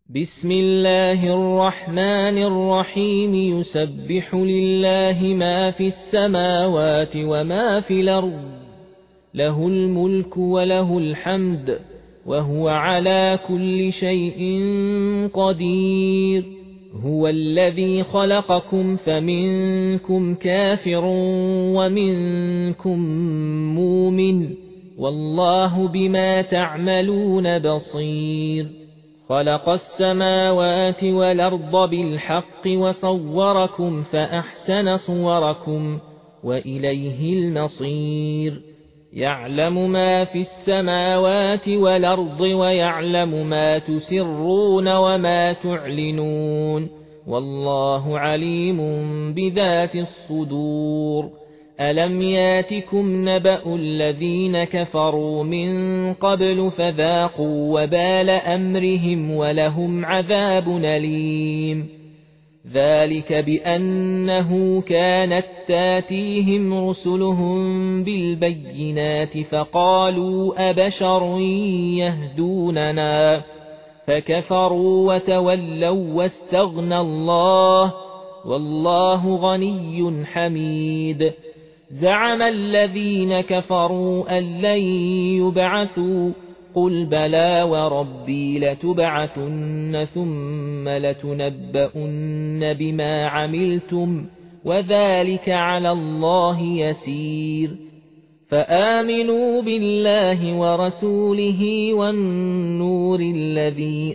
بسم الله الرحمن الرحيم يسبح لله ما في السماوات وما في الأرض له الملك وله الحمد وهو على كل شيء قدير هو الذي خلقكم فمنكم كافر ومنكم مؤمن والله بما تعملون بصير خلق السماوات والأرض بالحق وصوركم فأحسن صوركم وإليه المصير يعلم ما في السماوات والأرض ويعلم ما تسرون وما تعلنون والله عليم بذات الصدور ألم ياتكم نبأ الذين كفروا من قبل فذاقوا وبال أمرهم ولهم عذاب أليم ذلك بأنه كانت تاتيهم رسلهم بالبينات فقالوا أبشر يهدوننا فكفروا وتولوا واستغنى الله والله غني حميد زعم الذين كفروا أن لن يبعثوا قل بلى وربي لتبعثن ثم لتنبؤن بما عملتم وذلك على الله يسير فآمنوا بالله ورسوله والنور الذي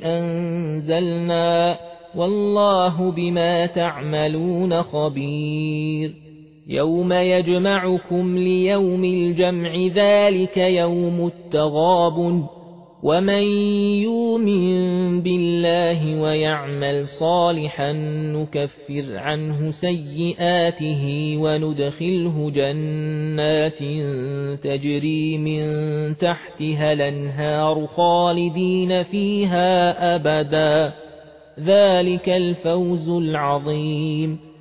أنزلنا والله بما تعملون خبير يوم يجمعكم ليوم الجمع ذلك يوم التغابن ومن يؤمن بالله ويعمل صالحا نكفر عنه سيئاته وندخله جنات تجري من تحتها الأنهار خالدين فيها أبدا ذلك الفوز العظيم